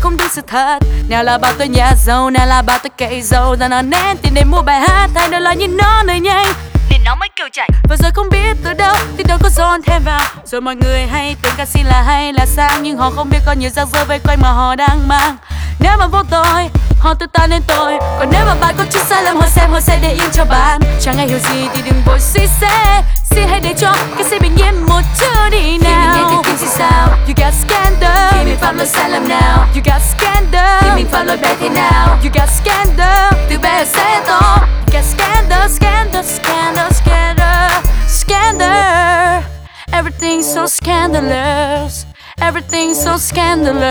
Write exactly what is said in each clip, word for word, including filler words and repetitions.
không đúng sự thật. Nào là bảo tôi nhà giàu, nào là bảo tôi cậy giàu, rằng nó nén tiền để mua bài hát, hay đó là nhìn nó nơi nhanh nên nó mới kêu chạy. Và giờ không biết từ đâu thì đâu có dồn thêm vào. Rồi mọi người hay tưởng ca sĩ là hay là sang, nhưng họ không biết có nhiều rắc rối vây quanh mà họ đang mang. Nếu mà vô tội, họ tự ta nên tội. Còn nếu mà bạn có chút sai lầm, họ xem họ sẽ để yên cho bạn. Chẳng ai hiểu gì thì đừng vội suy xét, xin hãy để cho cái sẽ bình yên một chút đi nào. Khi mình nghe tin thì sao, you got scandal. Khi mình phạm lỗi sai lầm nào, you got scandal. Khi mình phạm lỗi bé thế nào, you got scandal. Từ bé sẽ to, you got scandal, scandal, scandal, scandal, scandal. Everything's so scandalous, everything's so scandalous,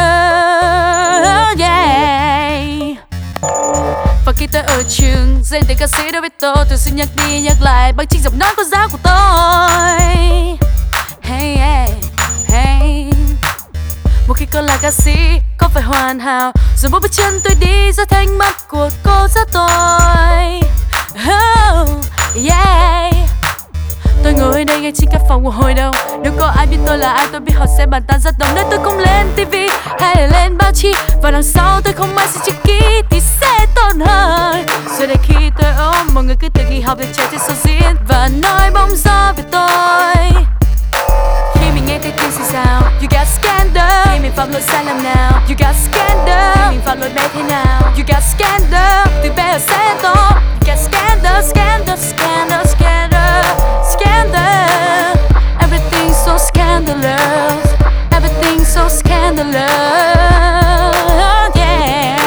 yeah. Và khi tôi ở trường, danh tiếng ca sĩ đối với tôi, tôi xin nhắc đi nhắc lại bằng chính giọng nói có giá của tôi. Hey, hey, hey. Một khi con là ca sĩ, có phải hoàn hảo, rồi mỗi bước chân tôi đi ra thanh mắt của cô giáo tôi. Oh, yeah. Tôi ngồi đây ngay trên căn phòng của hồi đầu. Nếu có ai biết tôi là ai, tôi biết họ sẽ bàn tán rất đông. Nếu tôi không lên ti vi hay là lên báo chí, và đằng sau tôi không ai sẽ chữ ký thì sẽ tốt hơn. Rồi để khi tôi ôm, mọi người cứ tự nghỉ học để chạy trên sân diễn và nói bóng gió về tôi. Khi mình nghe thấy tin thì sao, you got scandal. Khi mình phạm lỗi sai lầm nào, you got scandal. Khi mình phạm lỗi bé thế nào, you got scandal. Từ bé ở sẽ to, you got scandal, scandal, scandal, scandal, scandal. Everything's so scandalous, everything's so scandalous, yeah.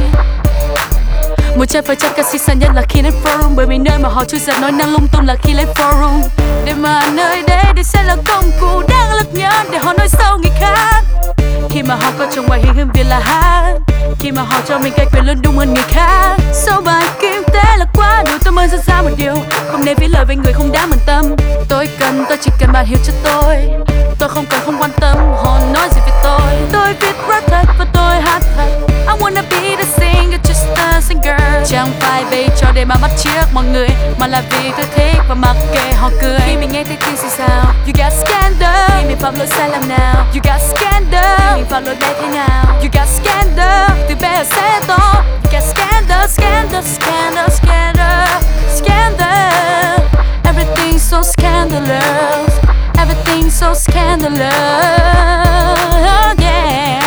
Một trăm phần trăm ca sĩ sáng nhất là khi lên forum, bởi vì nơi mà họ chui giật nói năng lung tung là khi lên forum. Để mà nơi đây để sẽ là công cụ đang lật nhẫn để họ nói xấu người khác. Khi mà họ có trong ngoại hình hơn việc là hát, khi mà họ cho mình cái quyền luôn đúng hơn người khác. Sau bài kinh tế là quá đủ, tôi mới nhận ra một điều, không nên viết lời với người không đáng bận tâm. Tôi cần, tôi chỉ cần bạn hiểu cho tôi. Tôi không cần không quan tâm họ nói gì về tôi. Tôi viết rap thật và tôi hát thật. I wanna be the singer, just a singer. Chẳng phải vì cho để mà bắt chước mọi người, mà là vì tôi thích và mặc kệ họ cười. Khi mình nghe thấy tin thì sao, you got scandal. Khi mình phạm lỗi sai lầm nào, you got scandal. Khi mình phạm lỗi bé thế nào, you got scandal. Từ bé ở sẽ to, you got scandal, scandal, scandal, scandal, scandal. Everything's so scandalous, everything's so scandalous, yeah.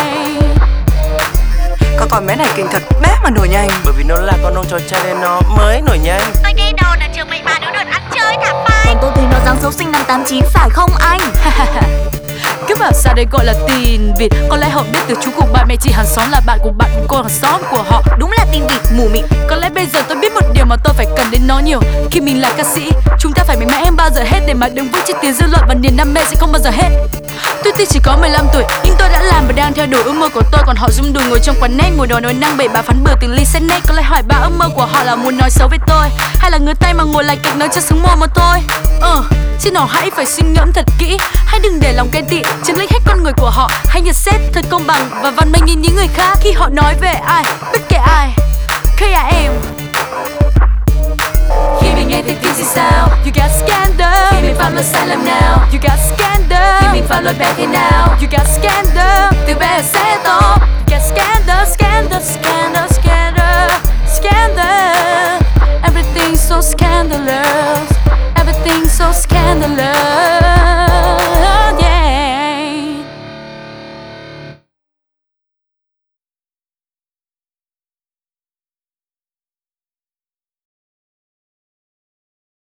Con con bé này kinh thật, bé mà nổi nhanh. Bởi vì nó là con ông trò trai nên nó mới nổi nhanh. Tôi đi đâu là trường mày ba đứa đợt ăn chơi thả phai. Còn tôi thấy nó dáng xấu sinh năm tám chín phải không anh? Cứ bảo sao đây gọi là tin vịt. Có lẽ họ biết từ chú của bạn mẹ chị hàng xóm là bạn của bạn của cô hàng xóm của họ. Đúng là tin vịt mù mịt. Có lẽ bây giờ tôi biết một điều mà tôi phải cần đến nó nhiều. Khi mình là ca sĩ, chúng ta phải mạnh mẽ hơn bao giờ hết, để mà đứng vững trên tiền dư luận và niềm đam mê sẽ không bao giờ hết. Tôi tuy chỉ có mười lăm tuổi, nhưng tôi đã làm và đang theo đuổi ước mơ của tôi. Còn họ rung đùi ngồi trong quán net, ngồi đòi nói năng bậy bạ phán bừa từ ly xét net. Có lẽ hỏi ba ước mơ của họ là muốn nói xấu với tôi, hay là ngửa tay mà ngồi lại kịch nói cho sướng mồm mà thôi. Ờ, xin họ hãy phải suy ngẫm thật kỹ, hãy đừng để lòng ghen tị chiếm lấy hết con người của họ. Hãy nhận xét thật công bằng và văn minh như những người khác khi họ nói về ai, bất kể ai. K I M. Khi mình nghe thấy tin thì sao, you got scandal. Khi mình phạm lỗi sai lầm nào, you got scandal. Khi mình phạm lỗi bé thế nào, you got scandal. Từ bé sẽ to, you got scandal, scandal, scandal, scandal, scandal. Everything's so scandalous, everything's so scandalous.